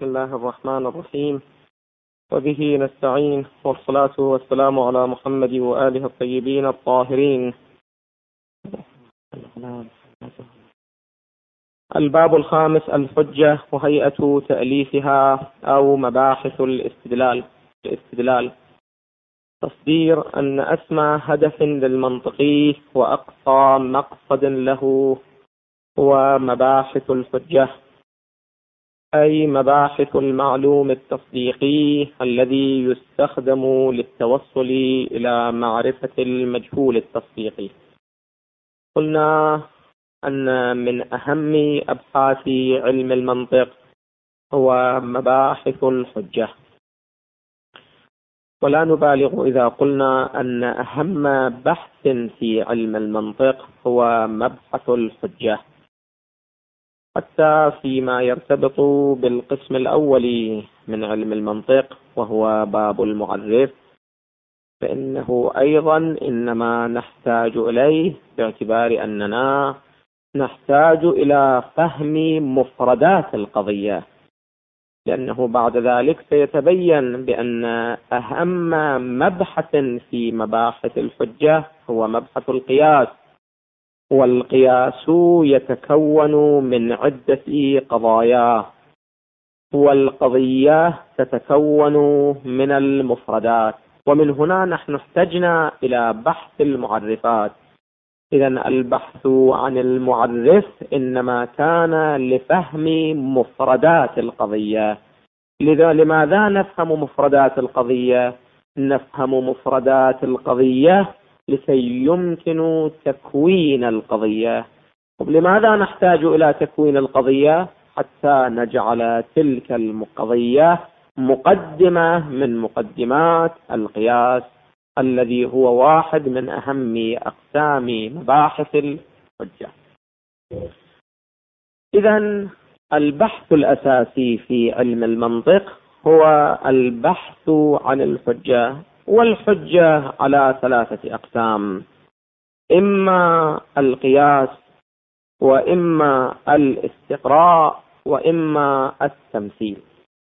بسم الله الرحمن الرحيم، وبه نستعين، والصلاة والسلام على محمد وآله الطيبين الطاهرين. الباب الخامس: الحجة وهيئة تأليفها أو مباحث الاستدلال. تصدير أن أسمى هدف للمنطقي وأقصى مقصد له هو مباحث الحجة، أي مباحث المعلوم التصديقي الذي يستخدم للتوصل إلى معرفة المجهول التصديقي. قلنا أن من أهم أبحاث علم المنطق هو مباحث الحجة، ولا نبالغ إذا قلنا أن أهم بحث في علم المنطق هو مبحث الحجة، حتى فيما يرتبط بالقسم الأول من علم المنطق وهو باب المعرف، فإنه أيضا إنما نحتاج إليه باعتبار أننا نحتاج إلى فهم مفردات القضية، لأنه بعد ذلك سيتبين بأن أهم مبحث في مباحث الحجة هو مبحث القياس، والقياس يتكون من عدة قضايا، والقضية تتكون من المفردات، ومن هنا نحن احتجنا إلى بحث المعرفات. إذن البحث عن المعرف إنما كان لفهم مفردات القضية. لماذا نفهم مفردات القضية؟ نفهم مفردات القضية لكي يمكن تكوين القضية. لماذا نحتاج إلى تكوين القضية؟ حتى نجعل تلك القضية مقدمة من مقدمات القياس الذي هو واحد من أهم أقسام مباحث الحجة. إذن البحث الأساسي في علم المنطق هو البحث عن الحجة، والحجة على ثلاثة أقسام: إما القياس، وإما الاستقراء، وإما التمثيل.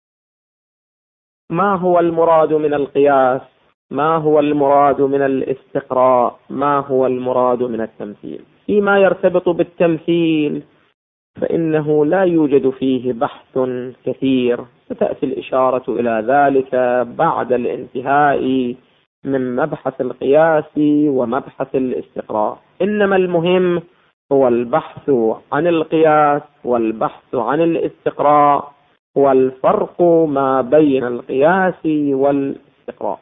ما هو المراد من القياس؟ ما هو المراد من الاستقراء؟ ما هو المراد من التمثيل؟ فيما يرتبط بالتمثيل فإنه لا يوجد فيه بحث كثير، ستأتي الإشارة إلى ذلك بعد الانتهاء من مبحث القياس ومبحث الاستقراء. إنما المهم هو البحث عن القياس والبحث عن الاستقراء، والفرق ما بين القياس والاستقراء.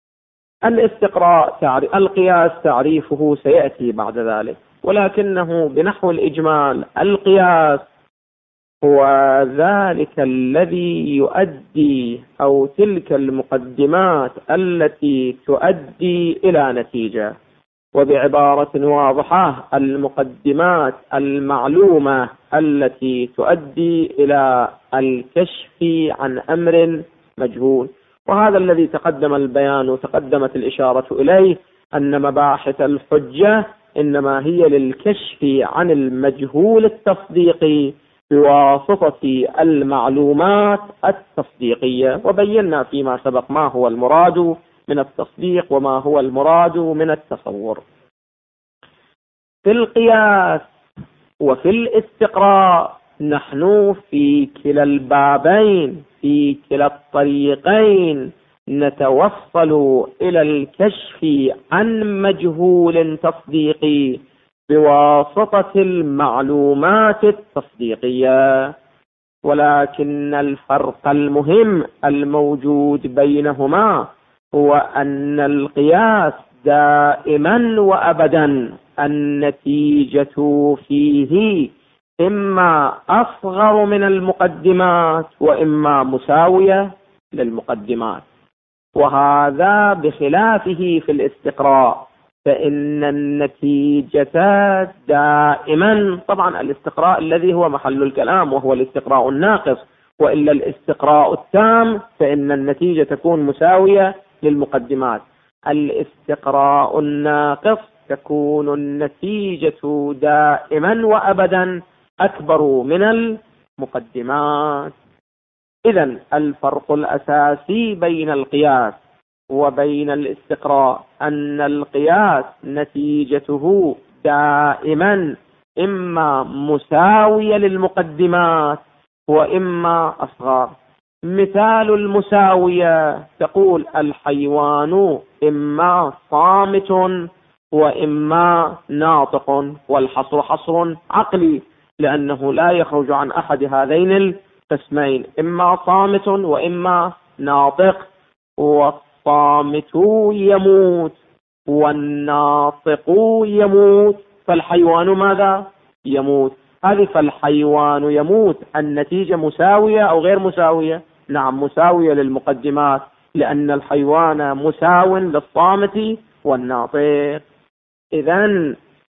القياس تعريفه سيأتي بعد ذلك، ولكنه بنحو الإجمال: القياس هو ذلك الذي يؤدي، أو تلك المقدمات التي تؤدي إلى نتيجة، وبعبارة واضحة المقدمات المعلومة التي تؤدي إلى الكشف عن أمر مجهول. وهذا الذي تقدم البيان وتقدمت الإشارة إليه، أن مباحث الحجة إنما هي للكشف عن المجهول التصديقي بواسطة المعلومات التصديقية، وبينا فيما سبق ما هو المراد من التصديق وما هو المراد من التصور. في القياس وفي الاستقراء نحن في كلا البابين، في كلا الطريقين نتوصل إلى الكشف عن مجهول تصديقي بواسطة المعلومات التصديقية، ولكن الفرق المهم الموجود بينهما هو أن القياس دائما وأبدا النتيجة فيه إما أصغر من المقدمات وإما مساوية للمقدمات، وهذا بخلافه في الاستقراء، فإن النتيجة دائما، طبعا الاستقراء الذي هو محل الكلام وهو الاستقراء الناقص، وإلا الاستقراء التام فإن النتيجة تكون مساوية للمقدمات. الاستقراء الناقص تكون النتيجة دائما وأبدا أكبر من المقدمات. إذن الفرق الأساسي بين القياس وبين الاستقراء أن القياس نتيجته دائما إما مساوية للمقدمات وإما أصغر. مثال المساوية تقول الحيوان إما صامت وإما ناطق، والحصر حصر عقلي لأنه لا يخرج عن أحد هذين القسمين، إما صامت وإما ناطق. والصامت يموت والناطق يموت، فالحيوان ماذا؟ يموت. هذه فالحيوان يموت النتيجة مساوية أو غير مساوية؟ نعم مساوية للمقدمات، لأن الحيوان مساو للصامت والناطق. إذن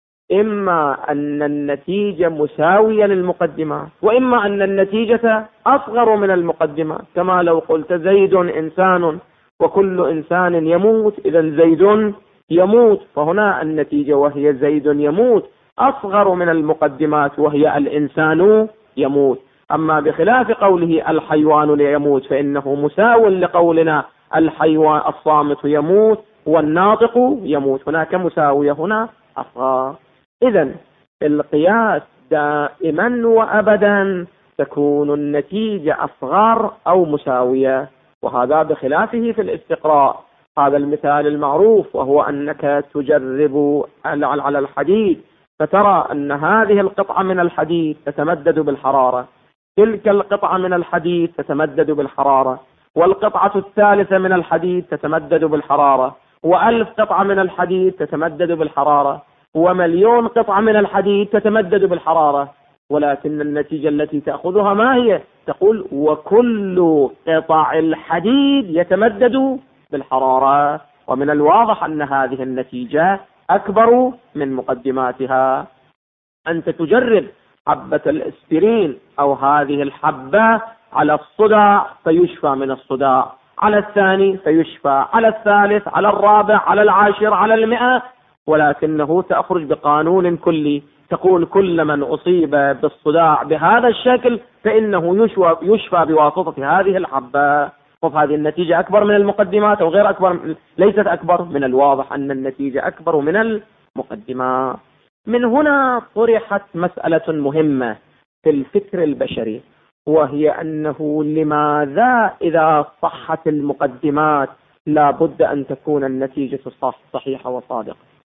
إما أن النتيجة مساوية للمقدمات وإما أن النتيجة أصغر من المقدمات، كما لو قلت زيد إنسان وكل إنسان يموت، إذا زيد يموت، فهنا النتيجة وهي زيد يموت أصغر من المقدمات وهي الإنسان يموت. أما بخلاف قوله الحيوان يموت فإنه مساو لقولنا الحيوان الصامت يموت والناطق يموت، هناك مساوية هنا أصغر. إذن القياس دائما وأبدا تكون النتيجة أصغر أو مساوية، وهذا بخلافه في الاستقراء. هذا المثال المعروف وهو أنك تجرب على الحديد فترى أن هذه القطعة من الحديد تتمدد بالحرارة، تلك القطعة من الحديد تتمدد بالحرارة، والقطعة الثالثة من الحديد تتمدد بالحرارة، و1000 قطعة من الحديد تتمدد بالحرارة، ومليون قطعة من الحديد تتمدد بالحرارة، ولكن النتيجة التي تأخذها ما هي؟ تقول وكل قطع الحديد يتمدد بالحرارة. ومن الواضح أن هذه النتيجة أكبر من مقدماتها. أنت تجرب حبة الأسبرين أو هذه الحبة على الصداع فيشفى من الصداع، على الثاني فيشفى، على الثالث، على الرابع، على العاشر، على 100، ولكنه تخرج بقانون كلي تقول كل من أصيب بالصداع بهذا الشكل فإنه يشفى بواسطة هذه الحبة. وهذه النتيجة أكبر من المقدمات أو غير أكبر؟ ليست أكبر. من الواضح أن النتيجة أكبر من المقدمات. من هنا طرحت مسألة مهمة في الفكر البشري، وهي أنه لماذا إذا صحت المقدمات لا بد أن تكون النتيجة صحيحة وصادقة؟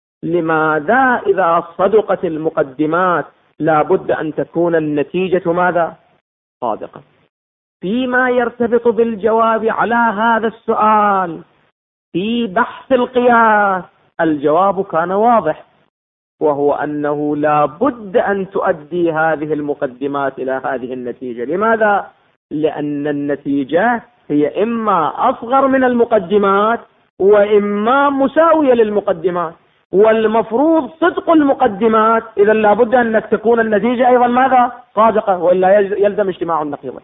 لماذا إذا صدقت المقدمات لا بد أن تكون النتيجة ماذا؟ صادقة. فيما يرتبط بالجواب على هذا السؤال في بحث القياس الجواب كان واضح، وهو أنه لا بد أن تؤدي هذه المقدمات إلى هذه النتيجة. لماذا؟ لأن النتيجة هي إما أصغر من المقدمات وإما مساوية للمقدمات، والمفروض صدق المقدمات، إذا لا بد أن تكون النتيجة أيضا ماذا؟ صادقة، وإلا يلزم اجتماع النقيضين.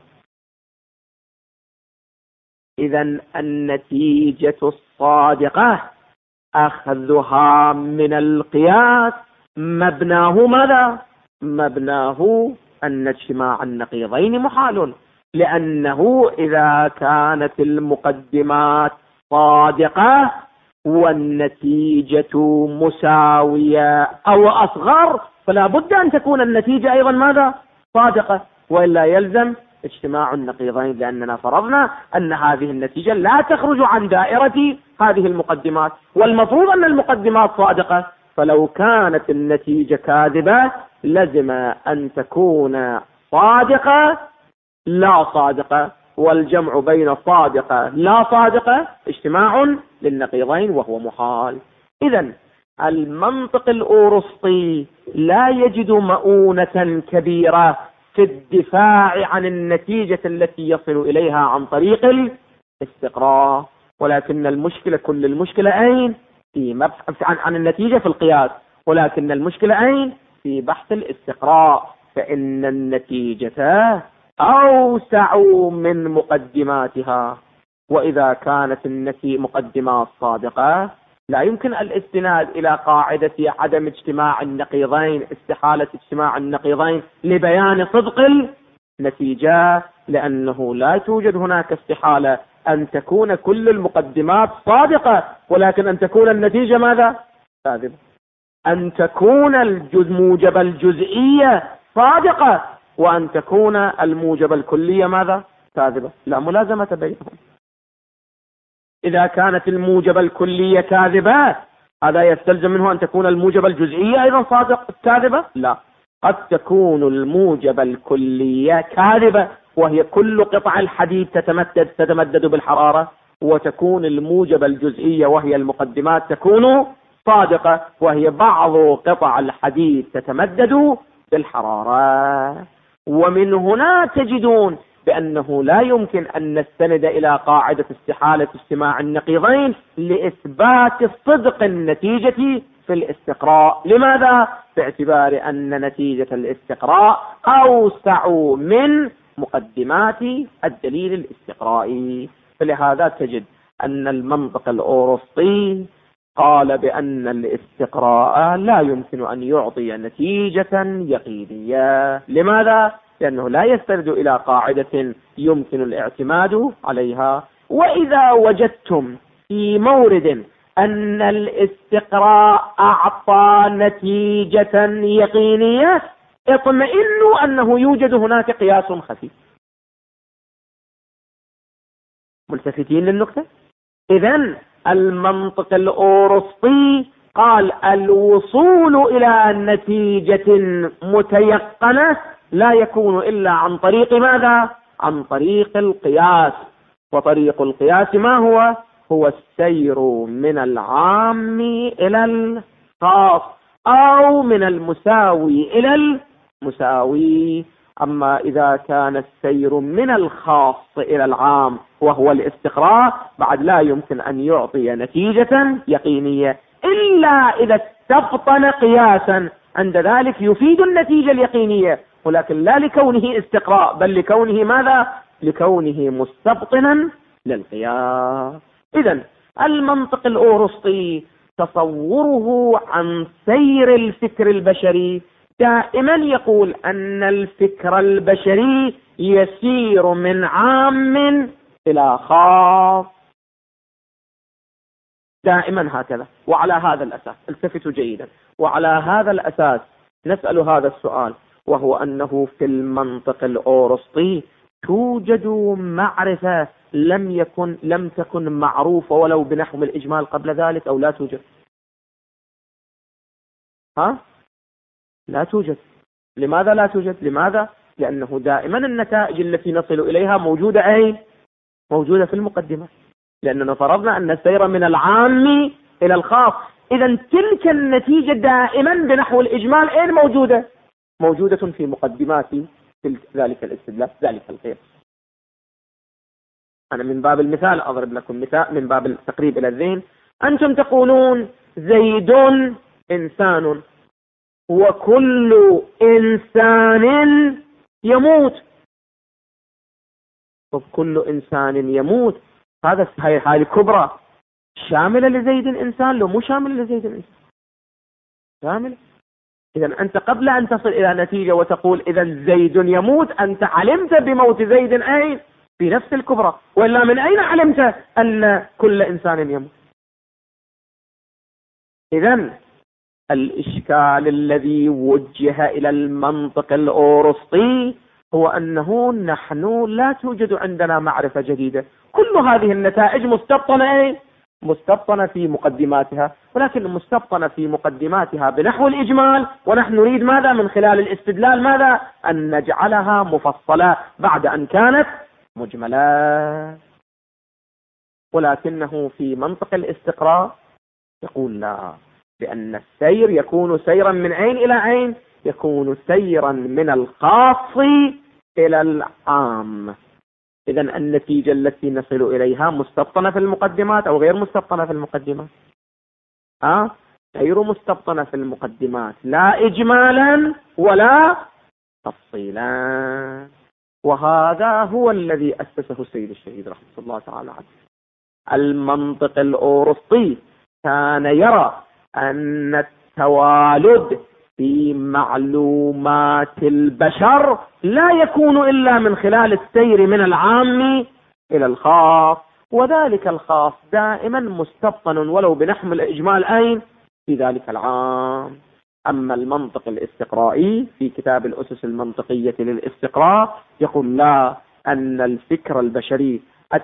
إذا النتيجة الصادقة أخذها من القياس مبناه ماذا؟ مبناه أن اجتماع النقيضين محال، لأنه إذا كانت المقدمات صادقة والنتيجة مساوية أو أصغر فلا بد أن تكون النتيجة أيضا ماذا؟ صادقة، وإلا يلزم اجتماع النقيضين، لأننا فرضنا أن هذه النتيجة لا تخرج عن دائرة هذه المقدمات، والمفروض أن المقدمات صادقة، فلو كانت النتيجة كاذبة لزم أن تكون صادقة لا صادقة، والجمع بين صادقة لا صادقة اجتماع للنقيضين وهو محال. إذن المنطق الأوروسطي لا يجد مؤونة كبيرة في الدفاع عن النتيجة التي يصل إليها عن طريق الاستقراء، ولكن المشكلة كل المشكلة أين؟ في مبحث عن النتيجة في القياس، ولكن المشكلة أين؟ في بحث الاستقراء، فإن النتيجة أوسع من مقدماتها، وإذا كانت مقدمات صادقة لا يمكن الاستناد إلى قاعدة عدم اجتماع النقيضين، استحالة اجتماع النقيضين لبيان صدق نتيجة، لأنه لا توجد هناك استحالة أن تكون كل المقدمات صادقة، ولكن أن تكون النتيجة ماذا؟ كاذبة. أن تكون الموجبة الجزئية صادقة، وأن تكون الموجبة الكلية ماذا؟ كاذبة. لا ملازمة بينهم. إذا كانت الموجبة الكلية كاذبة هذا يستلزم منه أن تكون الموجبة الجزئية أيضا كاذبة؟ لا، قد تكون الموجبة الكلية كاذبة وهي كل قطع الحديد تتمدد بالحرارة، وتكون الموجبة الجزئية وهي المقدمات تكون صادقة وهي بعض قطع الحديد تتمدد بالحرارة. ومن هنا تجدون بأنه لا يمكن أن نستند إلى قاعدة استحالة اجتماع النقيضين لإثبات صدق النتيجة في الاستقراء. لماذا؟ باعتبار أن نتيجة الاستقراء أوسع من مقدمات الدليل الاستقرائي. فلهذا تجد أن المنطق الأوروسطي قال بأن الاستقراء لا يمكن أن يعطي نتيجة يقينية. لماذا؟ لأنه لا يستند إلى قاعدة يمكن الاعتماد عليها. وإذا وجدتم في مورد أن الاستقراء أعطى نتيجة يقينية اطمئنوا أنه يوجد هناك قياس خفي. ملتفتين للنقطة؟ إذن المنطق الأوروسطي قال الوصول إلى نتيجة متيقنة لا يكون إلا عن طريق ماذا؟ عن طريق القياس. وطريق القياس ما هو؟ هو السير من العام إلى الخاص أو من المساوي إلى المساوي. أما إذا كان السير من الخاص إلى العام وهو الاستقراء بعد لا يمكن أن يعطي نتيجة يقينية إلا إذا استبطن قياسا، عند ذلك يفيد النتيجة اليقينية، ولكن لا لكونه استقراء بل لكونه ماذا؟ لكونه مستبطنا للقياس. إذن المنطق الأوروسطي تصوره عن سير الفكر البشري دائما يقول أن الفكر البشري يسير من عام إلى خاص، دائما هكذا. وعلى هذا الأساس التفتوا جيدا، وعلى هذا الأساس نسأل هذا السؤال، وهو أنه في المنطق الأوروسطي توجد معرفة لم تكن معروفة ولو بنحو الإجمال قبل ذلك، أو لا توجد؟ لا توجد. لماذا لا توجد؟ لماذا؟ لأنه دائما النتائج التي نصل إليها موجودة أين؟ موجودة في المقدمة، لأننا فرضنا أن السير من العام إلى الخاص. إذا تلك النتيجة دائما بنحو الإجمال أين موجودة؟ موجودة في مقدمات ذلك الاستدلال، ذلك القياس. أنا من باب المثال أضرب لكم مثال من باب التقريب إلى الذهن. أنتم تقولون زيد إنسان، وكل إنسان يموت. وكل إنسان يموت هذه الكبرى شاملة لزيد إنسان لو مو شاملة لزيد إنسان؟ شاملة. إذا أنت قبل أن تصل إلى نتيجة وتقول إذا زيد يموت، أنت علمت بموت زيد أين؟ في نفس الكبرى، ولا من أين علمت أن كل إنسان يموت؟ إذن الإشكال الذي وجه إلى المنطق الأوروسطي هو أنه نحن لا توجد عندنا معرفة جديدة، كل هذه النتائج مستبطنة مستبطنة في مقدماتها، ولكن مستبطنة في مقدماتها بنحو الإجمال، ونحن نريد ماذا من خلال الاستدلال؟ ماذا؟ أن نجعلها مفصلة بعد أن كانت مجملة. ولكنه في منطق الاستقراء يقول لا، لأن السير يكون سيرا من أين إلى أين؟ يكون سيرا من الخاص إلى العام. إذن النتيجة التي نصل إليها مستبطنة في المقدمات أو غير مستبطنة في المقدمات؟ غير مستبطنة في المقدمات، لا إجمالا ولا تفصيلا. وهذا هو الذي أسسه السيد الشهيد رحمه الله تعالى عنه. المنطق الأوروسطي كان يرى أن التوالد في معلومات البشر لا يكون إلا من خلال السير من العام إلى الخاص، وذلك الخاص دائما مستبطن ولو بنحو الإجمال أين؟ في ذلك العام. أما المنطق الاستقرائي في كتاب الأسس المنطقية للاستقراء يقول لا، أن الفكر البشري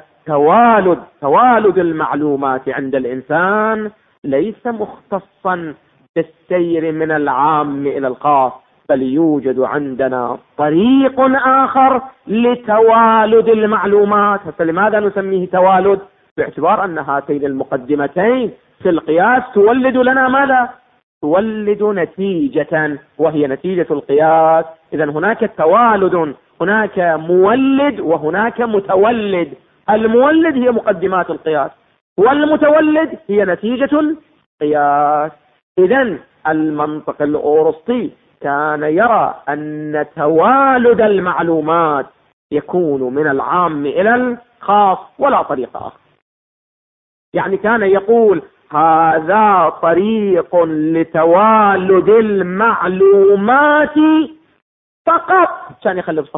توالد المعلومات عند الإنسان ليس مختصا بالسير من العام إلى الخاص، بل يوجد عندنا طريق آخر لتوالد المعلومات. لماذا نسميه توالد؟ باعتبار أن هاتين المقدمتين في القياس تولد لنا ماذا؟ تولد نتيجة، وهي نتيجة القياس. إذا هناك توالد، هناك مولد وهناك متولد. المولد هي مقدمات القياس، والمتولد هي نتيجة القياس. إذن المنطق الأورسطي كان يرى أن توالد المعلومات يكون من العام إلى الخاص ولا طريق آخر. يعني كان يقول هذا طريق لتوالد المعلومات فقط. كان يخلي بصف.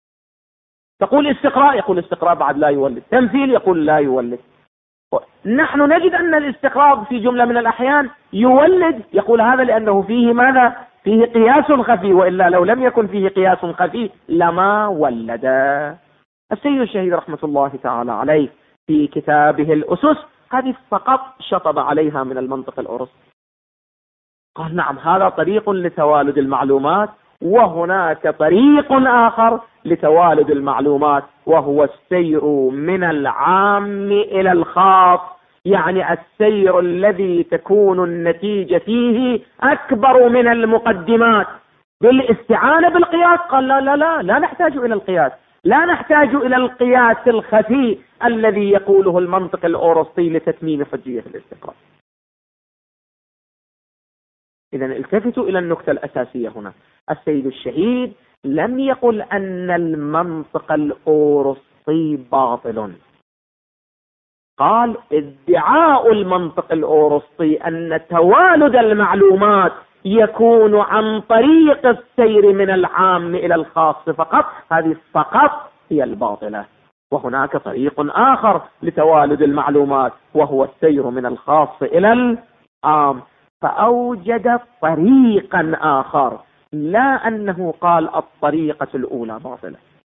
تقول استقراء، يقول استقراء بعد لا يولد. تمثيل، يقول لا يولد. نحن نجد أن الاستقراء في جملة من الأحيان يولد، يقول هذا لأنه فيه ماذا؟ فيه قياس خفي، وإلا لو لم يكن فيه قياس خفي لما ولد. السيد الشهيد رحمة الله تعالى عليه في كتابه الأسس هذه فقط شطب عليها من المنطق الأورسطي. قال نعم، هذا طريق لتوالد المعلومات، وهناك طريق آخر لتوالد المعلومات، وهو السير من العام إلى الخاص، يعني السير الذي تكون النتيجة فيه أكبر من المقدمات بالاستعانة بالقياس. قال لا لا لا، لا نحتاج إلى القياس، لا نحتاج إلى القياس الخفي الذي يقوله المنطق الأورسطي لتتميم حجية الاستقراء. إذا التفتوا إلى النقطة الأساسية هنا. السيد الشهيد لم يقل أن المنطق الأورسطي باطل، قال ادعاء المنطق الأورسطي أن توالد المعلومات يكون عن طريق السير من العام إلى الخاص فقط، هذه فقط هي الباطلة. وهناك طريق آخر لتوالد المعلومات، وهو السير من الخاص إلى العام. فأوجد طريقا آخر، لا أنه قال الطريقة الأولى باطلة.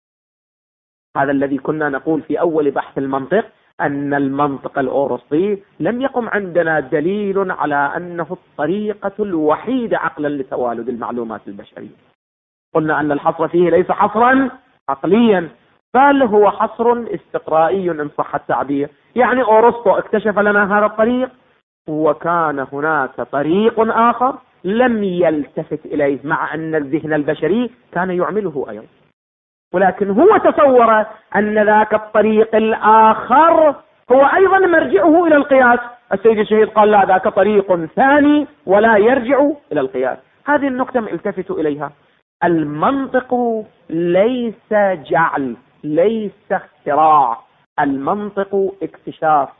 هذا الذي كنا نقول في أول بحث المنطق، أن المنطق الأورسطي لم يقم عندنا دليل على أنه الطريقة الوحيدة عقلا لتوالد المعلومات البشرية. قلنا أن الحصر فيه ليس حصرا عقليا، بل هو حصر استقرائي إن صح التعبير. يعني أورسطو اكتشف لنا هذا الطريق، وكان هناك طريق آخر لم يلتفت إليه، مع أن الذهن البشري كان يعمله أيضا، ولكن هو تصور أن ذاك الطريق الآخر هو أيضا مرجعه إلى القياس. السيد الشهيد قال لا، ذاك طريق ثاني ولا يرجع إلى القياس. هذه النقطة التفتوا إليها. المنطق ليس جعل، ليس اختراع، المنطق اكتشاف.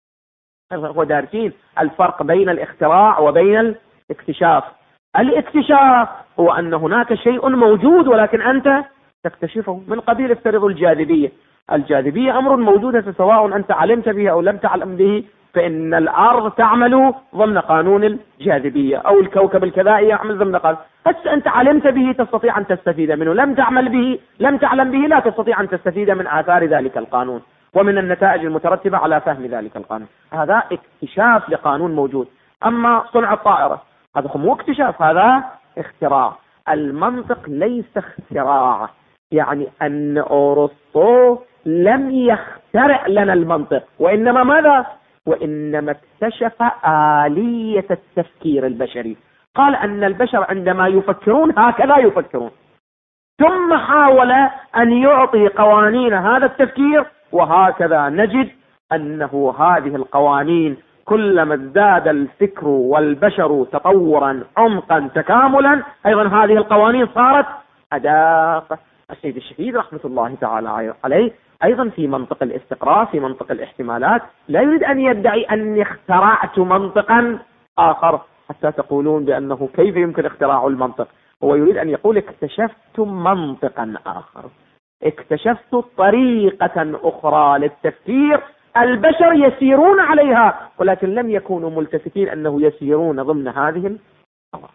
هو دارسين الفرق بين الاختراع وبين الاكتشاف. الاكتشاف هو أن هناك شيء موجود ولكن أنت تكتشفه، من قبيل افترض الجاذبية. الجاذبية أمر موجود، سواء أنت علمت به أو لم تعلم به، فإن الأرض تعمل ضمن قانون الجاذبية، أو الكوكب الكذائي يعمل ضمن قانون. بس أنت علمت به تستطيع أن تستفيد منه، لم تعمل به، لم تعلم به، لا تستطيع أن تستفيد من آثار ذلك القانون ومن النتائج المترتبة على فهم ذلك القانون. هذا اكتشاف لقانون موجود. أما صنع الطائرة هذا مو اكتشاف، هذا اختراع. المنطق ليس اختراع، يعني أن أورسطو لم يخترع لنا المنطق، وإنما ماذا؟ وإنما اكتشف آلية التفكير البشري. قال أن البشر عندما يفكرون هكذا يفكرون، ثم حاول أن يعطي قوانين هذا التفكير، وهكذا نجد أنه هذه القوانين كلما ازداد الفكر والبشر تطورا عمقا تكاملا، أيضا هذه القوانين صارت أداة. السيد الشهيد رحمة الله تعالى عليه أيضا في منطق الاستقراء، في منطق الاحتمالات، لا يريد أن يدعي أني اخترعت منطقا آخر، حتى تقولون بأنه كيف يمكن اختراع المنطق. هو يريد أن يقول اكتشفت منطقا آخر، اكتشفت طريقة أخرى للتفكير، البشر يسيرون عليها ولكن لم يكونوا ملتفتين أنه يسيرون ضمن هذه القواعد.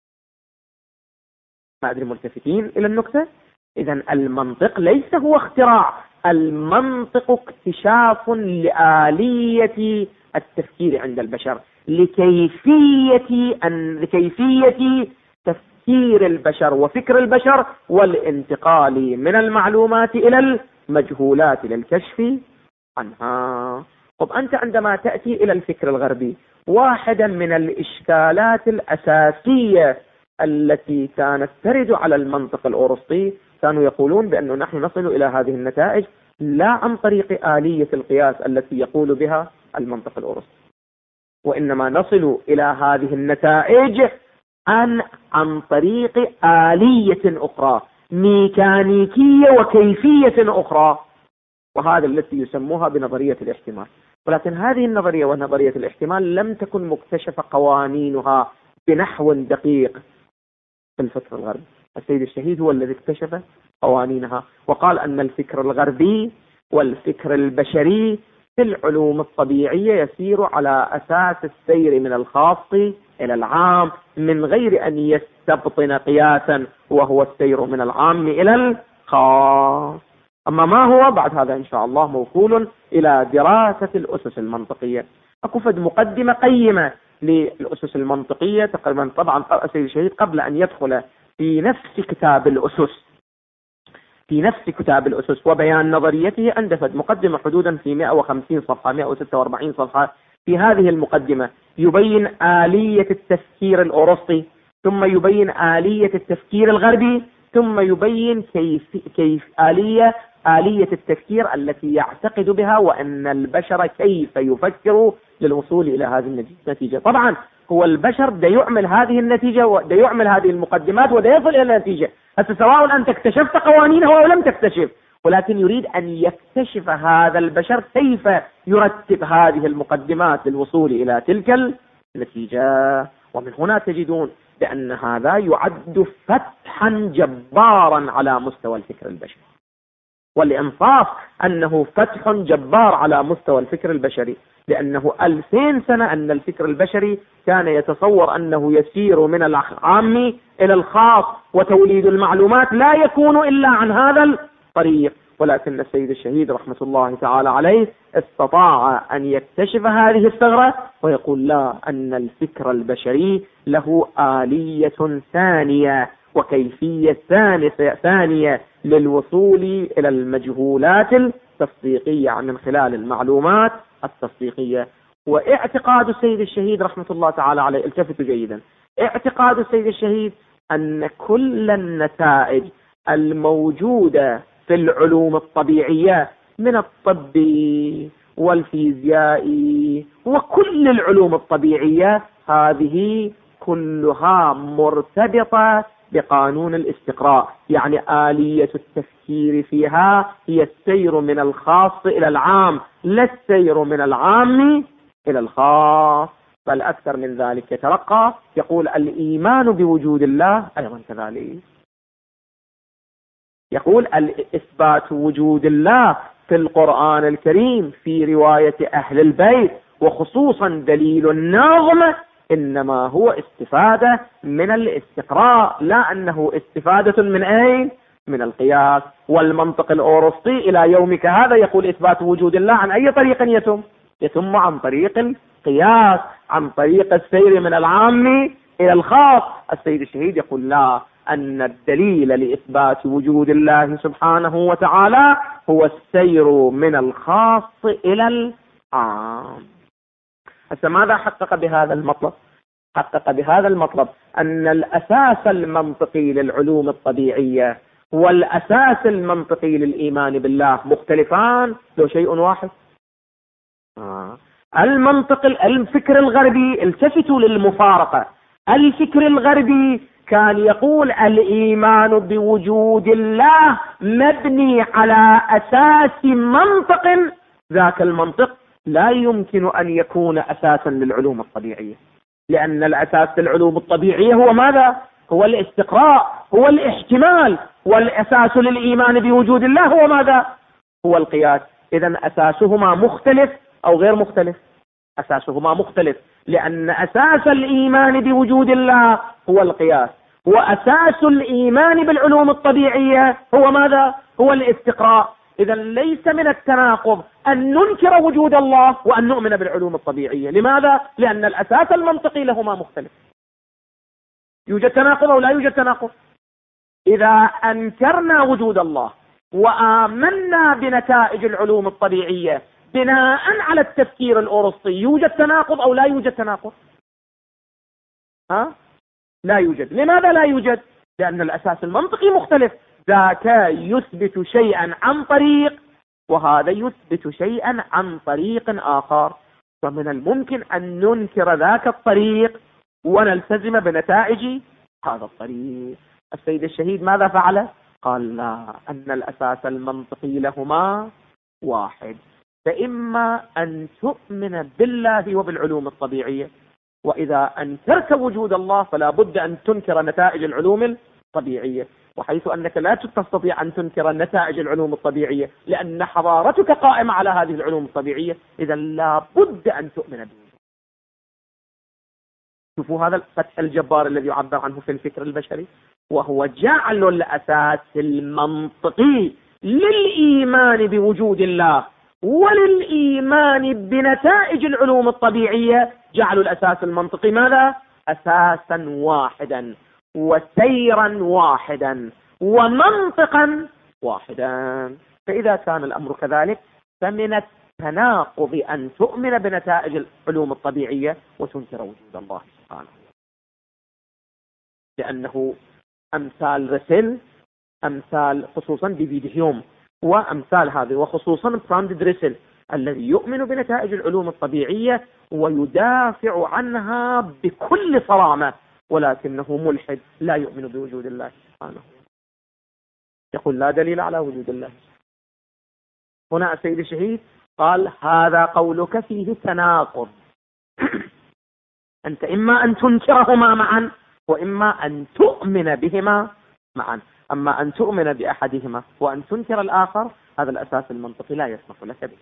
ما أدري ملتفتين إلى النكتة؟ إذن المنطق ليس هو اختراع، المنطق اكتشاف لآلية التفكير عند البشر، لكيفية تفكير البشر وفكر البشر والانتقال من المعلومات إلى المجهولات للكشف عنها. طب أنت عندما تأتي إلى الفكر الغربي، واحدا من الإشكالات الأساسية التي كانت ترد على المنطق الأوروبي، كانوا يقولون بأنه نحن نصل إلى هذه النتائج لا عن طريق آلية القياس التي يقول بها المنطق الأوروبي، وإنما نصل إلى هذه النتائج عن طريق آلية أخرى ميكانيكية وكيفية أخرى، وهذا التي يسموها بنظرية الاحتمال. ولكن هذه النظرية ونظرية الاحتمال لم تكن مكتشفة قوانينها بنحو دقيق في الفكر الغربي. السيد الشهيد هو الذي اكتشف قوانينها، وقال أن الفكر الغربي والفكر البشري في العلوم الطبيعية يسير على أساس السير من الخاص إلى العام من غير أن يستبطن قياسا، وهو السير من العام إلى الخاص. أما ما هو بعد هذا إن شاء الله موكول إلى دراسة الأسس المنطقية. أكفد مقدمة قيمة للأسس المنطقية تقريبا. طبعا السيد الشهيد قبل أن يدخل في نفس كتاب الأسس وبيان نظريته أندفت مقدمة حدودا في 150 صفحة 146 صفحة. في هذه المقدمة يبين آلية التفكير الأوروبي، ثم يبين آلية التفكير الغربي، ثم يبين كيف آلية التفكير التي يعتقد بها، وأن البشر كيف يفكر للوصول إلى هذه النتيجة. طبعا هو البشر دا يعمل هذه النتيجة ودا يعمل هذه المقدمات ودا يصل إلى النتيجة. هسه سواء أنت اكتشفت قوانينه أو لم تكتشف، ولكن يريد أن يكتشف هذا البشر كيف يرتب هذه المقدمات للوصول إلى تلك النتيجة. ومن هنا تجدون بأن هذا يعد فتحا جبارا على مستوى الفكر البشري، والإنصاف أنه فتح جبار على مستوى الفكر البشري، لأنه 2000 سنة أن الفكر البشري كان يتصور أنه يسير من العام إلى الخاص، وتوليد المعلومات لا يكون إلا عن هذا الطريق. ولكن السيد الشهيد رحمة الله تعالى عليه استطاع أن يكتشف هذه الثغرة ويقول لا، أن الفكر البشري له آلية ثانية وكيفية ثانية للوصول إلى المجهولات التصديقية من خلال المعلومات التصديقية. واعتقاد السيد الشهيد رحمة الله تعالى عليه، التفتوا جيدا، اعتقاد السيد الشهيد أن كل النتائج الموجودة في العلوم الطبيعية من الطب والفيزياء وكل العلوم الطبيعية هذه كلها مرتبطة بقانون الاستقراء، يعني آلية التفكير فيها هي السير من الخاص إلى العام، لا السير من العام إلى الخاص، بل أكثر من ذلك يترقى، يقول الإيمان بوجود الله أيضا كذلك، يقول الإثبات وجود الله في القرآن الكريم في رواية أهل البيت وخصوصا دليل النظم إنما هو استفادة من الاستقراء، لا أنه استفادة من أين؟ من القياس. والمنطق الأوروبي إلى يومك هذا يقول إثبات وجود الله عن أي طريق يتم عن طريق القياس، عن طريق السير من العام إلى الخاص. السيد الشهيد يقول لا، أن الدليل لإثبات وجود الله سبحانه وتعالى هو السير من الخاص إلى العام. هسه ماذا حقق بهذا المطلب؟ حقق بهذا المطلب أن الأساس المنطقي للعلوم الطبيعية والأساس المنطقي للإيمان بالله مختلفان لو شيء واحد. الفكر الغربي، التفتوا للمفارقة، الفكر الغربي كان يقول الإيمان بوجود الله مبني على أساس منطق، ذاك المنطق لا يمكن أن يكون أساسا للعلوم الطبيعية. لأن الأساس العلوم الطبيعية هو ماذا؟ هو الاستقراء، هو الاحتمال، والأساس للإيمان بوجود الله هو ماذا؟ هو القياس. إذن أساسهما مختلف أو غير مختلف؟ أساسهما مختلف، لأن أساس الإيمان بوجود الله هو القياس، وأساس الإيمان بالعلوم الطبيعية هو ماذا؟ هو الاستقراء. إذن ليس من التناقض أن ننكر وجود الله وأن نؤمن بالعلوم الطبيعية. لماذا؟ لأن الأساس المنطقي لهما مختلف. يوجد تناقض أو لا يوجد تناقض؟ إذا أنكرنا وجود الله وآمنا بنتائج العلوم الطبيعية بناء على التفكير الأرسطي، يوجد تناقض أو لا يوجد تناقض؟ لا يوجد. لماذا لا يوجد؟ لأن الأساس المنطقي مختلف. ذاك يثبت شيئا عن طريق، وهذا يثبت شيئا عن طريق آخر، فمن الممكن أن ننكر ذاك الطريق ونلتزم بنتائج هذا الطريق. السيد الشهيد ماذا فعل؟ قال لا، أن الأساس المنطقي لهما واحد، فإما أن تؤمن بالله وبالعلوم الطبيعية، وإذا أنكرت وجود الله فلا بد أن تنكر نتائج العلوم الطبيعية، وحيث أنك لا تستطيع أن تنكر نتائج العلوم الطبيعية لأن حضارتك قائمة على هذه العلوم الطبيعية، إذا لا بد أن تؤمن به. شوفوا هذا الفتح الجبار الذي يعبر عنه في الفكر البشري، وهو جعل الأساس المنطقي للإيمان بوجود الله وللإيمان بنتائج العلوم الطبيعية، جعلوا الأساس المنطقي ماذا؟ أساسا واحدا وسيرا واحدا ومنطقا واحدا. فإذا كان الأمر كذلك فمن التناقض أن تؤمن بنتائج العلوم الطبيعية وتنكر وجود الله سبحانه، لأنه أمثال رسل، أمثال خصوصا ديفيد هيوم وأمثال هذه، وخصوصا براند رسل الذي يؤمن بنتائج العلوم الطبيعية ويدافع عنها بكل صرامة، ولكنه ملحد لا يؤمن بوجود الله سبحانه، يقول لا دليل على وجود الله. هنا السيد الشهيد قال هذا قولك فيه تناقض، أنت إما أن تنكرهما معا وإما أن تؤمن بهما معا، أما أن تؤمن بأحدهما وأن تنكر الآخر هذا الأساس المنطقي لا يسمح لك به.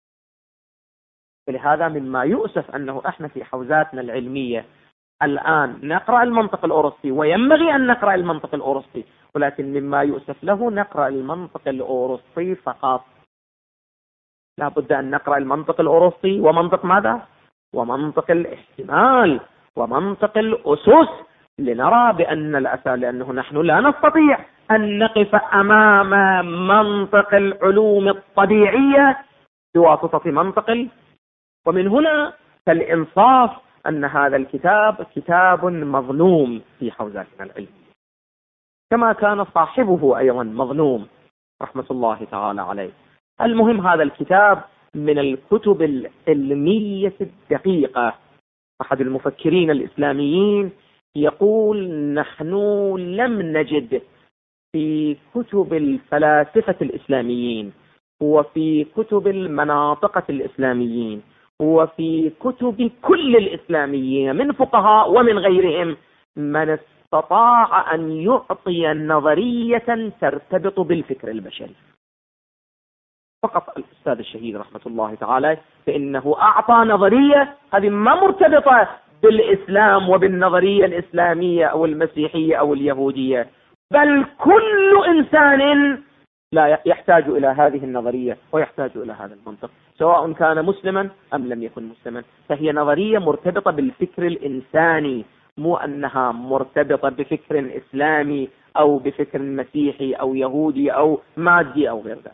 ولهذا مما يؤسف أنه احنا في حوزاتنا العلمية الآن نقرأ المنطق الأرسطي، وينبغي أن نقرأ المنطق الأرسطي، ولكن مما يؤسف له نقرأ المنطق الأرسطي فقط. لا بد أن نقرأ المنطق الأرسطي ومنطق ماذا؟ ومنطق الاحتمال ومنطق الأسس، لنرى بأن الأساس، لأنه نحن لا نستطيع أن نقف أمام منطق العلوم الطبيعية بواسطة منطق ومن هنا فالإنصاف أن هذا الكتاب كتاب مظلوم في حوزاتنا العلمية، كما كان صاحبه أيضا مظلوم رحمة الله تعالى عليه. المهم هذا الكتاب من الكتب العلمية الدقيقة. أحد المفكرين الإسلاميين يقول نحن لم نجد في كتب الفلاسفة الإسلاميين وفي كتب المناطقة الإسلاميين وفي كتب كل الإسلاميين من فقهاء ومن غيرهم من استطاع أن يعطي نظرية ترتبط بالفكر البشري. فقط الأستاذ الشهيد رحمة الله تعالى فإنه أعطى نظرية هذه ما مرتبطة بالإسلام وبالنظرية الإسلامية أو المسيحية أو اليهودية، بل كل إنسان لا يحتاج إلى هذه النظرية ويحتاج إلى هذا المنطق، سواء كان مسلما أم لم يكن مسلما، فهي نظرية مرتبطة بالفكر الإنساني، مو أنها مرتبطة بفكر إسلامي أو بفكر مسيحي أو يهودي أو مادي أو غير ذلك.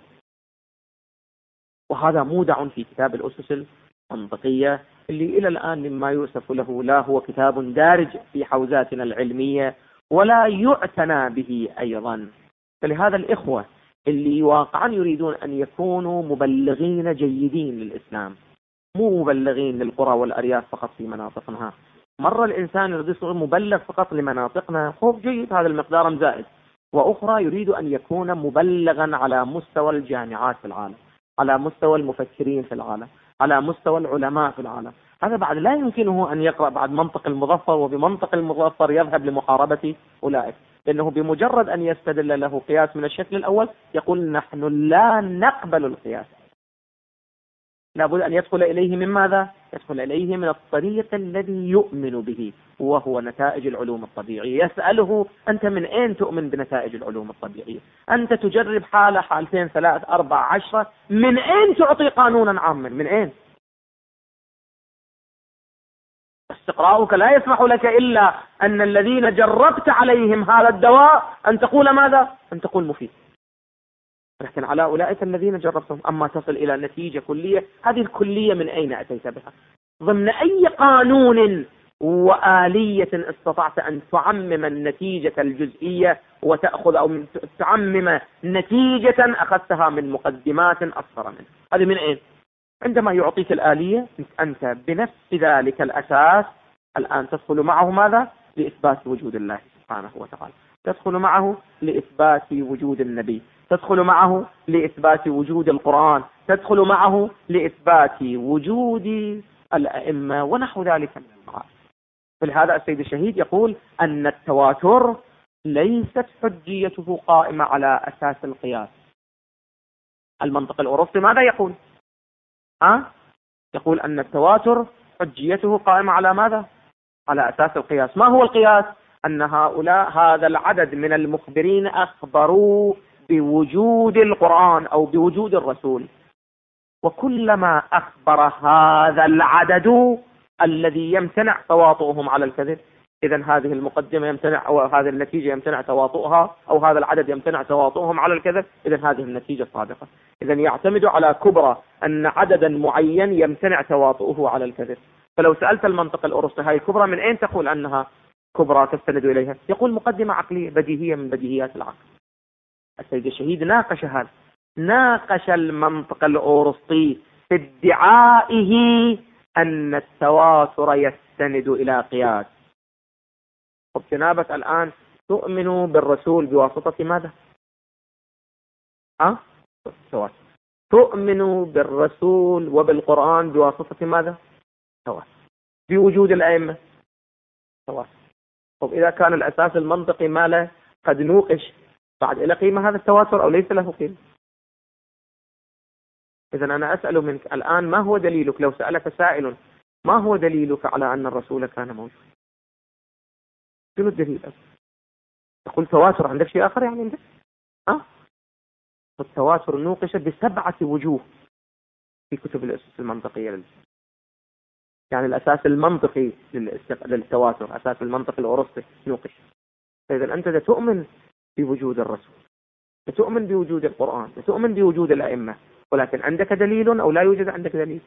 وهذا مودع في كتاب الأسس المنطقية اللي إلى الآن مما يوصف له لا هو كتاب دارج في حوزاتنا العلمية ولا يعتنى به أيضا. فلهذا الإخوة اللي واقعا يريدون أن يكونوا مبلغين جيدين للإسلام، مو مبلغين للقرى والأرياف فقط في مناطقنا. مرة الإنسان يريد يصير مبلغ فقط لمناطقنا، خوف جيد هذا المقدار زائد، وأخرى يريد أن يكون مبلغا على مستوى الجامعات في العالم، على مستوى المفكرين في العالم، على مستوى العلماء في العالم، هذا بعد لا يمكنه أن يقرأ بعد منطق المظفر، وبمنطق المظفر يذهب لمحاربة أولئك، لأنه بمجرد أن يستدل له قياس من الشكل الأول يقول نحن لا نقبل القياس. لابد أن يدخل إليه من ماذا؟ يدخل إليه من الطريق الذي يؤمن به، وهو نتائج العلوم الطبيعية. يسأله أنت من أين تؤمن بنتائج العلوم الطبيعية؟ أنت تجرب حالة، حالتين، ثلاث، 4، 10، من أين تعطي قانونا عاما؟ من أين؟ استقراؤك لا يسمح لك إلا أن الذين جربت عليهم هذا الدواء أن تقول ماذا؟ أن تقول مفيد. لكن على أولئك الذين جربتهم، أما تصل إلى نتيجة كلية، هذه الكلية من أين أتيت بها؟ ضمن أي قانون وآلية استطعت أن تعمم النتيجة الجزئية وتأخذ، أو تعمم نتيجة أخذتها من مقدمات أصغر منه؟ هذه من أين؟ عندما يعطيك الآلية أنت بنفس ذلك الأساس الآن تدخل معه ماذا؟ لإثبات وجود الله سبحانه وتعالى، تدخل معه لإثبات وجود النبي، تدخل معه لإثبات وجود القرآن، تدخل معه لإثبات وجود الأئمة ونحو ذلك من المعارف. فلهذا السيد الشهيد يقول أن التواتر ليست حجيته قائمة على أساس القياس. المنطق الأوروبي ماذا يقول؟ يقول أن التواتر حجيته قائمة على ماذا؟ على أساس القياس. ما هو القياس؟ أن هؤلاء هذا العدد من المخبرين أخبروا بوجود القرآن أو بوجود الرسول، وكلما أخبر هذا العدد الذي يمتنع تواطؤهم على الكذب، إذن هذه المقدمة يمتنع، أو هذه النتيجة يمتنع تواطؤها، أو هذا العدد يمتنع تواطؤهم على الكذب، إذن هذه النتيجة صادقة. إذن يعتمد على كبرى أن عددا معين يمتنع تواطؤه على الكذب. فلو سألت المنطق الأوروبي هاي كبرى من أين تقول أنها كبرى تستند إليها؟ يقول مقدمة عقلية بديهية من بديهيات العقل. السيد الشهيد ناقش هذا، ناقش المنطق الأوروبي في ادعائه أن التواتر يستند إلى قياس. طب جنابك الآن تؤمن بالرسول بواسطة ماذا؟ تواتر. تؤمن بالرسول وبالقرآن بواسطة ماذا؟ تواتر. بوجود الأئمة؟ تواتر. طب إذا كان الأساس المنطقي ما له قد نوقش، بعد إلى قيمة هذا التواتر أو ليس له قيمة؟ إذا أنا أسأل منك الآن ما هو دليلك؟ لو سألك سائل ما هو دليلك على أن الرسول كان موجود؟ شنو الدليل؟ تقول تواتر، عندك شيء آخر يعني عندك؟ التواتر نوقش ب7 وجوه في كتب الأسس المنطقية يعني الأساس المنطقي للتواتر، أساس المنطق الأوروبي نوقش. فإذا أنت تؤمن بوجود الرسول، تؤمن بوجود القرآن، تؤمن بوجود الأئمة، ولكن عندك دليل أو لا يوجد عندك دليل؟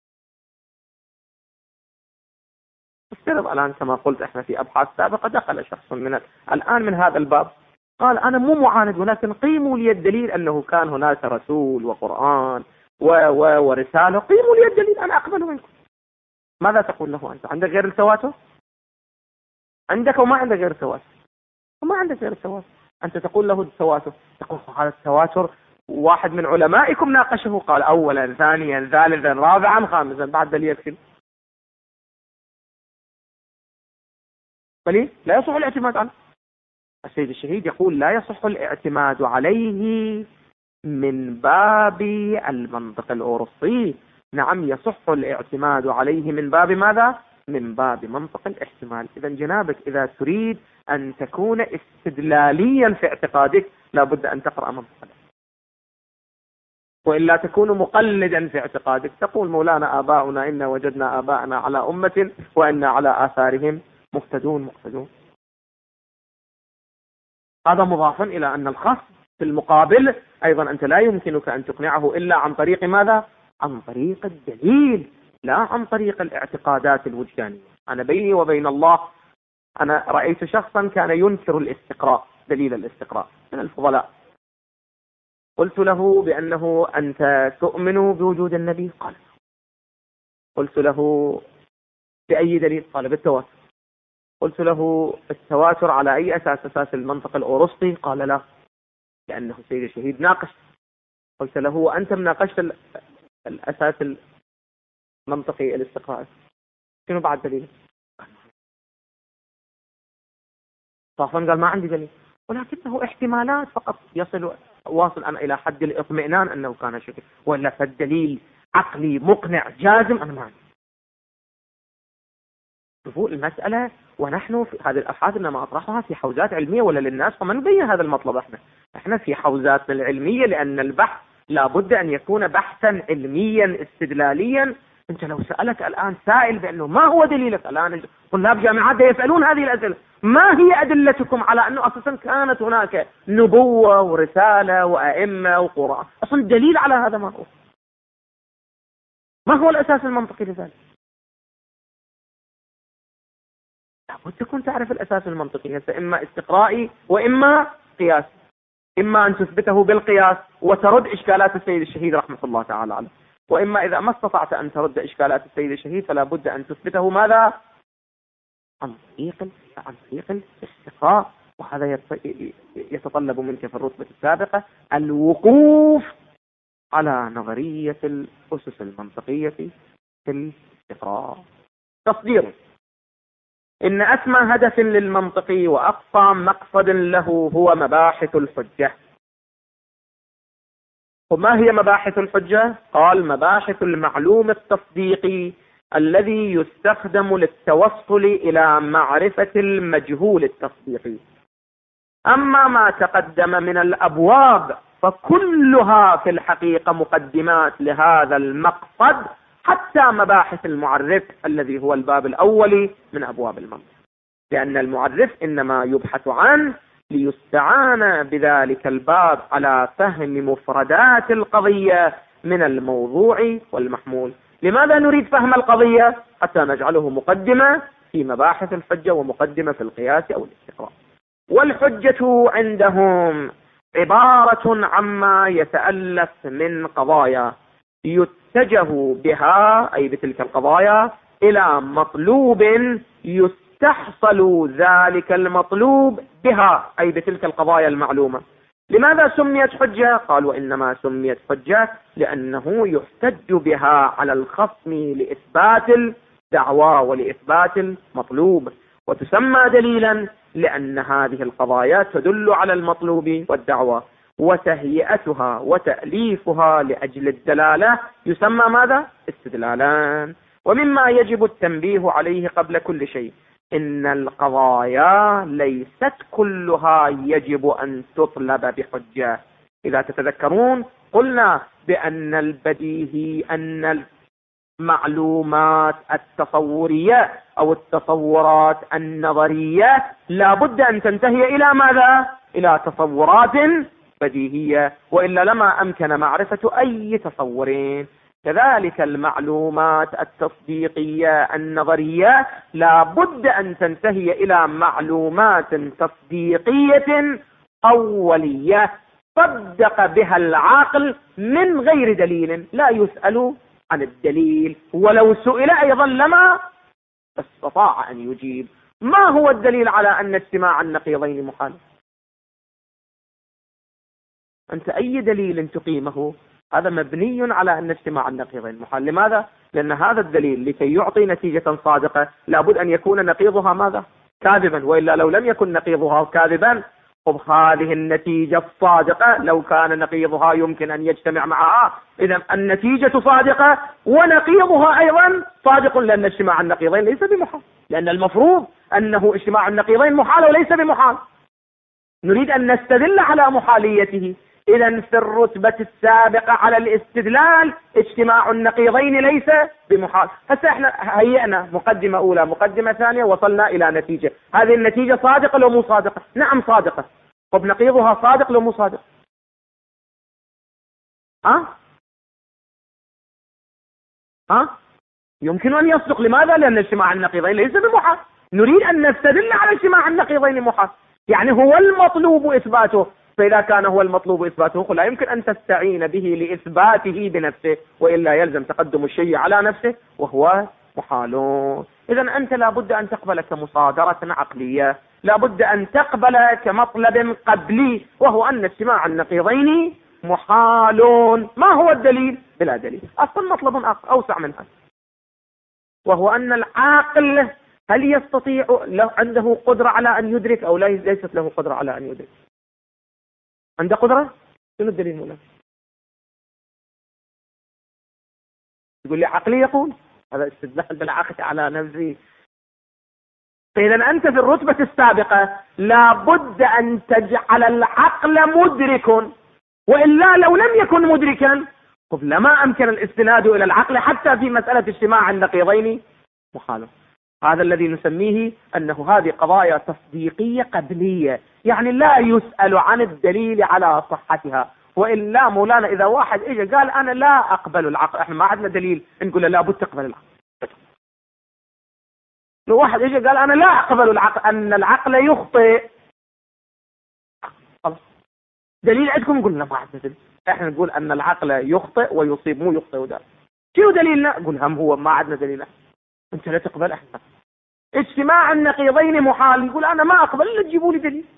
افترض الآن كما قلت احنا في أبحاث سابقة دخل شخص الآن من هذا الباب قال أنا مو معاند، ولكن قيموا لي الدليل أنه كان هناك رسول وقرآن ورسالة، قيموا لي الدليل أنا أقبل منكم. ماذا تقول له أنت؟ عندك غير التواتر؟ عندك وما عندك غير التواتر؟ وما عندك غير التواتر. أنت تقول له التواتر، تقول هذا التواتر واحد من علمائكم ناقشه قال أولا ثانيا ثالثا رابعا خامسا، بعد دليل يكفي. فليه؟ لا يصح الاعتماد عليه. السيد الشهيد يقول لا يصح الاعتماد عليه من باب المنطق الأوروبي. نعم يصح الاعتماد عليه من باب ماذا؟ من باب منطق الاحتمال. إذا جنابك إذا تريد أن تكون استدلاليا في اعتقادك لابد أن تقرأ منطق، وإلا تكون مقلدا في اعتقادك، تقول مولانا آباؤنا إنا وجدنا آباءنا على أمة وإنا على آثارهم مقتدون. هذا مضافا إلى أن الخاص في المقابل أيضا أنت لا يمكنك أن تقنعه إلا عن طريق ماذا؟ عن طريق الدليل، لا عن طريق الاعتقادات الوجدانية. أنا بيني وبين الله أنا رأيت شخصا كان ينكر الاستقراء، دليل الاستقراء من الفضلاء، قلت له بأنه أنت تؤمن بوجود النبي؟ قال. قلت له بأي دليل؟ قال بالتواتر. قلت له التواتر على أي أساس؟ أساس المنطق الأوروبي؟ قال لا، لأنه السيد الشهيد ناقش. قلت له وأنت مناقشت الأساس المنطقي الاستقراء؟ شنو بعد دليل؟ صافن قال ما عندي دليل، ولكنه احتمالات فقط واصل أنا إلى حد الاطمئنان أنه كان شكل، ولا فالدليل عقلي مقنع جازم أنا ما عندي. شوفوا المسألة، ونحن في هذه الأبحاث إنما أطرحها في حوزات علمية ولا للناس، فما نبين هذا المطلب. احنا في حوزاتنا العلمية، لأن البحث لابد أن يكون بحثا علميا استدلاليا. أنت لو سألك الآن سائل بأنه ما هو دليلك، الآن طلاب جامعات يسألون هذه الأسئلة، ما هي أدلتكم على أنه أساسا كانت هناك نبوة ورسالة وأئمة وقرآن؟ أصلا دليل على هذا ما هو؟ ما هو الأساس المنطقي لذلك؟ لابد تكون تعرف الأساس المنطقي، إما استقرائي وإما قياسي. إما أن تثبته بالقياس وترد إشكالات السيد الشهيد رحمة الله تعالى عليه، وإما إذا ما استطعت أن ترد إشكالات السيد الشهيد فلا بد أن تثبته ماذا؟ عن طريق الاستقراء. وهذا يتطلب منك في الرتبة السابقة الوقوف على نظرية الأسس المنطقية في الاستقراء. تصدير: إن أسمى هدف للمنطقي وأقصى مقصد له هو مباحث الحجة. وما هي مباحث الحجة؟ قال: مباحث المعلوم التصديقي الذي يستخدم للتوصل إلى معرفة المجهول التصديقي. أما ما تقدم من الأبواب فكلها في الحقيقة مقدمات لهذا المقصد، حتى مباحث المعرف الذي هو الباب الأول من أبواب المنطق، لأن المعرف إنما يبحث عنه ليستعان بذلك الباب على فهم مفردات القضية من الموضوع والمحمول. لماذا نريد فهم القضية؟ حتى نجعله مقدمة في مباحث الحجة ومقدمة في القياس أو الاستقراء. والحجة عندهم عبارة عما يتألف من قضايا يتجه بها، أي بتلك القضايا، إلى مطلوب يستحصل ذلك المطلوب بها، أي بتلك القضايا المعلومة. لماذا سميت حجة؟ قال: وإنما سميت حجة لأنه يحتج بها على الخصم لإثبات الدعوى ولإثبات المطلوب، وتسمى دليلا لأن هذه القضايا تدل على المطلوب والدعوى، وتهيئتها وتأليفها لأجل الدلالة يسمى ماذا؟ استدلالان. ومما يجب التنبيه عليه قبل كل شيء إن القضايا ليست كلها يجب أن تطلب بحجة. إذا تتذكرون قلنا بأن البديهي أن المعلومات التصورية أو التصورات النظرية لا بد أن تنتهي إلى ماذا؟ إلى تصورات بديهية، وإلا لما أمكن معرفة أي تصورين. كذلك المعلومات التصديقية النظرية لا بد أن تنتهي إلى معلومات تصديقية أولية صدق بها العقل من غير دليل، لا يسأل عن الدليل، ولو سئل أيضا لما استطاع أن يجيب. ما هو الدليل على أن اجتماع النقيضين محال؟ أنت أي دليل تقيمه هذا مبني على أن اجتماع النقيضين محال. لماذا؟ لأن هذا الدليل لكي يعطي نتيجة صادقة لابد أن يكون نقيضها ماذا؟ كاذبا، وإلا لو لم يكن نقيضها كاذبا هذه النتيجة الصادقة لو كان نقيضها يمكن أن يجتمع معها. إذا النتيجة صادقة ونقيضها أيضا صادق، لأن اجتماع النقيضين ليس بمحال، لأن المفروض أنه اجتماع النقيضين محال وليس بمحال. نريد أن نستدل على محاليته. إذا في الرتبة السابقة على الاستدلال اجتماع النقيضين ليس بمحال. هسه احنا هيئنا مقدمة أولى مقدمة ثانية وصلنا إلى نتيجة. هذه النتيجة صادقة لو مو صادقة؟ نعم صادقة. طب نقيضها صادق لو مو صادق؟ يمكن أن يصدق. لماذا؟ لأن اجتماع النقيضين ليس بمحال. نريد أن نستدل على اجتماع النقيضين محال، يعني هو المطلوب إثباته. فإذا كان هو المطلوب إثباته لا يمكن أن تستعين به لإثباته بنفسه، وإلا يلزم تقدم الشيء على نفسه وهو محال. إذا أنت لابد أن تقبل كمصادرة عقلية، لابد أن تقبل كمطلب قبلي، وهو أن اجتماع النقيضين محال. ما هو الدليل؟ بلا دليل. أصلا مطلب آخر أوسع من هذا. وهو أن العاقل هل يستطيع، عنده قدرة على أن يدرك أو ليست له قدرة على أن يدرك؟ عنده قدرة؟ شنو الدليل هنا؟ يقول لي عقلي، يقول هذا استدلال بالعقل على نفسه. فإذا أنت في الرتبة السابقة لابد أن تجعل العقل مدرك، وإلا لو لم يكن مدركا لما أمكن الاستناد إلى العقل حتى في مسألة اجتماع النقيضين مخالف. هذا الذي نسميه أنه هذه قضايا تصديقية قبلية، يعني لا يسأل عن الدليل على صحتها. وإلا مولانا إذا واحد إجا قال أنا لا أقبل العقل، إحنا ما عندنا دليل نقول له لابد تقبل العقل. لو واحد إجا قال أنا لا أقبل العقل، أن العقل يخطئ، خلاص دليل عندكم؟ نقول لا ما عندنا دليل، إحنا نقول أن العقل يخطئ ويصيب، مو يخطئ وده. شو دليلنا؟ نقول هم هو ما عندنا دليل، أنت لا تقبل. إحنا اجتماع النقيضين محال، يقول أنا ما أقبل إلا تجيبوا لي دليل.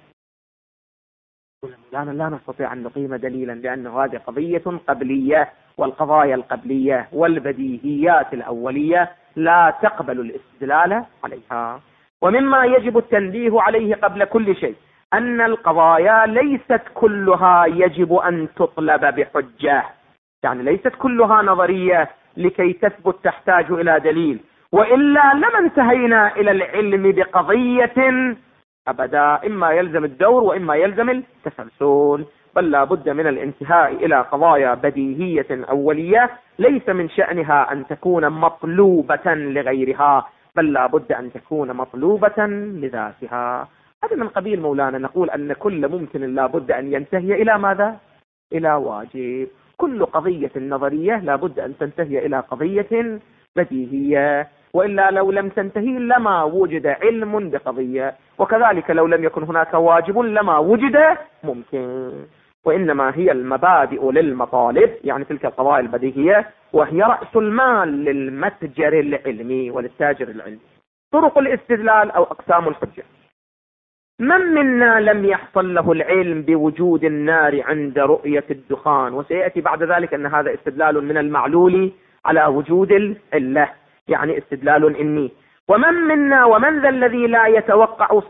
لا نستطيع أن نقيم دليلا، لأنه هذه قضية قبلية، والقضايا القبلية والبديهيات الأولية لا تقبل الاستدلال عليها. ومما يجب التنبيه عليه قبل كل شيء أن القضايا ليست كلها يجب أن تطلب بحجة، يعني ليست كلها نظرية لكي تثبت تحتاج إلى دليل، وإلا لما انتهينا إلى العلم بقضية أبدا. إما يلزم الدور وإما يلزم التسلسل، بل لا بد من الانتهاء إلى قضايا بديهية أولية ليس من شأنها أن تكون مطلوبة لغيرها، بل لا بد أن تكون مطلوبة لذاتها. هذا من قبيل مولانا نقول أن كل ممكن لا بد أن ينتهي إلى ماذا؟ إلى واجب. كل قضية نظرية لا بد أن تنتهي إلى قضية بديهية، وإلا لو لم تنتهي لما وجد علم بقضية، وكذلك لو لم يكن هناك واجب لما وجد ممكن. وإنما هي المبادئ للمطالب، يعني تلك القضايا البديهية، وهي رأس المال للمتجر العلمي وللتاجر العلمي. طرق الاستدلال أو أقسام الحجة. من منا لم يحصل له العلم بوجود النار عند رؤية الدخان؟ وسيأتي بعد ذلك أن هذا استدلال من المعلول على وجود العلة، يعني استدلال إني. ومن منا ومن ذا الذي لا يتوقع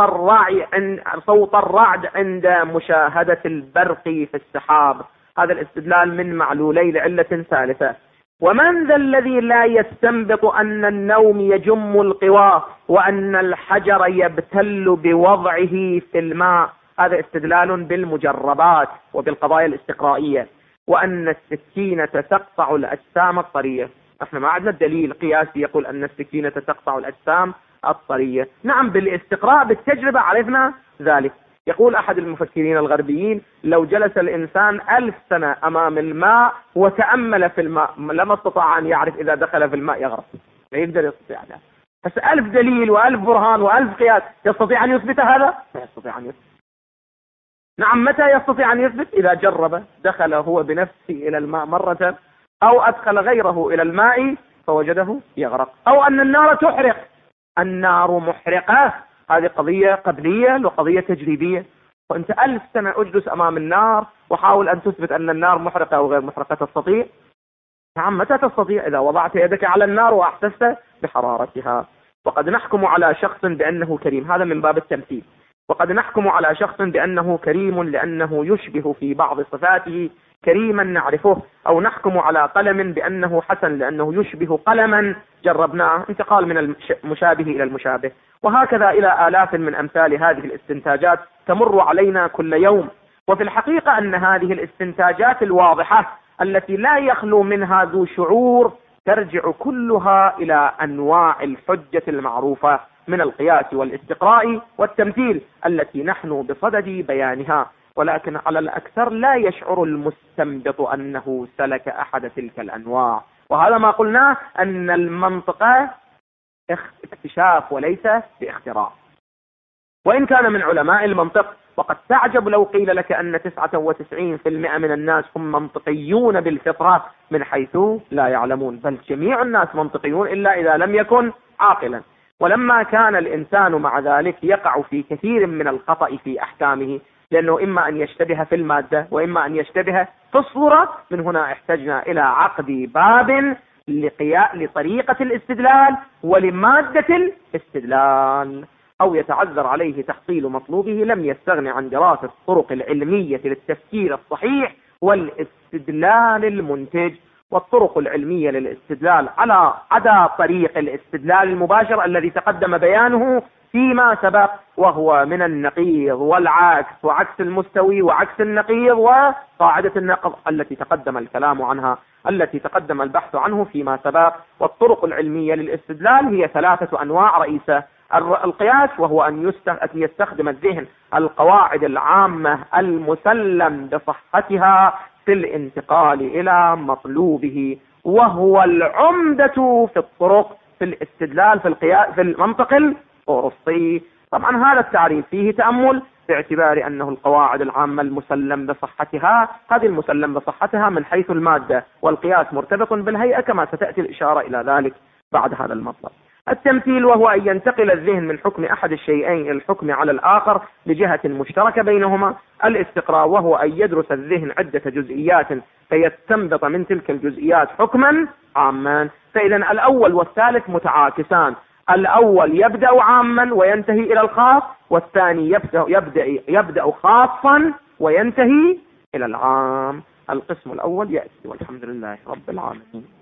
صوت الرعد عند مشاهدة البرق في السحاب؟ هذا الاستدلال من معلولي لعلة ثالثة. ومن ذا الذي لا يستنبط أن النوم يجم القوى وأن الحجر يبتل بوضعه في الماء؟ هذا استدلال بالمجربات وبالقضايا الاستقرائية. وأن السكينة تقطع الأجسام الطرية، احنا ما عندنا دليل قياسي يقول أن السكينة تقطع الأجسام الطرية. نعم بالإستقراء بالتجربة عرفنا ذلك. يقول أحد المفكرين الغربيين لو جلس الإنسان 1000 سنة أمام الماء وتأمل في الماء لما استطاع أن يعرف إذا دخل في الماء يغرق، لا يقدر يستطيع هذا. بس 1000 دليل و1000 برهان و1000 قياس يستطيع أن يثبت هذا؟ لا يستطيع أن يثبت. نعم متى يستطيع أن يثبت؟ إذا جرب، دخل هو بنفسه إلى الماء مرة أو أدخل غيره إلى الماء فوجده يغرق، أو أن النار تحرق. النار محرقة، هذه قضية قبلية وقضية تجريبية. وأنت 1000 سنة أجلس أمام النار وحاول أن تثبت أن النار محرقة أو غير محرقة. تستطيع؟ نعم متى تستطيع؟ إذا وضعت يدك على النار وأحسست بحرارتها. وقد نحكم على شخص بأنه كريم، هذا من باب التمثيل. وقد نحكم على شخص بأنه كريم لأنه يشبه في بعض صفاته كريما نعرفه، أو نحكم على قلم بأنه حسن لأنه يشبه قلما جربناه، انتقال من المشابه إلى المشابه. وهكذا إلى آلاف من أمثال هذه الاستنتاجات تمر علينا كل يوم. وفي الحقيقة أن هذه الاستنتاجات الواضحة التي لا يخلو منها ذو شعور ترجع كلها إلى أنواع الحجة المعروفة من القياس والاستقراء والتمثيل التي نحن بصدد بيانها، ولكن على الأكثر لا يشعر المستنبط أنه سلك أحد تلك الأنواع. وهذا ما قلناه أن المنطقة اكتشاف وليس باختراع. وإن كان من علماء المنطق، وقد تعجب لو قيل لك أن 99% من الناس هم منطقيون بالفطرة من حيث لا يعلمون، بل جميع الناس منطقيون إلا إذا لم يكن عاقلا. ولما كان الإنسان مع ذلك يقع في كثير من الخطأ في أحكامه، لأنه إما أن يشتبه في المادة وإما أن يشتبه في الصورة، من هنا احتجنا إلى عقد باب لطريقة الاستدلال ولمادة الاستدلال، أو يتعذر عليه تحصيل مطلوبه لم يستغن عن دراسة الطرق العلمية للتفكير الصحيح والاستدلال المنتج. والطرق العلمية للاستدلال على عدا طريق الاستدلال المباشر الذي تقدم بيانه فيما سبق، وهو من النقيض والعكس وعكس المستوي وعكس النقيض وقاعدة النقض التي تقدم الكلام عنها، التي تقدم البحث عنه فيما سبق. والطرق العلمية للاستدلال هي 3 أنواع رئيسة: القياس، وهو أن يستخدم الذهن القواعد العامة المسلم بصحتها في الانتقال إلى مطلوبه، وهو العمدة في الطرق في الاستدلال في المنطق الأرسطي. طبعا هذا التعريف فيه تأمل، باعتبار أنه القواعد العامة المسلم بصحتها، هذه المسلم بصحتها من حيث المادة، والقياس مرتبط بالهيئة كما ستأتي الإشارة إلى ذلك بعد هذا المطلب. التمثيل، وهو أن ينتقل الذهن من حكم أحد الشيئين إلى الحكم على الآخر لجهة مشتركة بينهما. الاستقراء، وهو أن يدرس الذهن عدة جزئيات فيستنبط من تلك الجزئيات حكما عاما. فإذا الأول والثالث متعاكسان، الأول يبدأ عاما وينتهي إلى الخاص، والثاني يبدأ خاصا وينتهي إلى العام. القسم الأول يأتي، والحمد لله رب العالمين.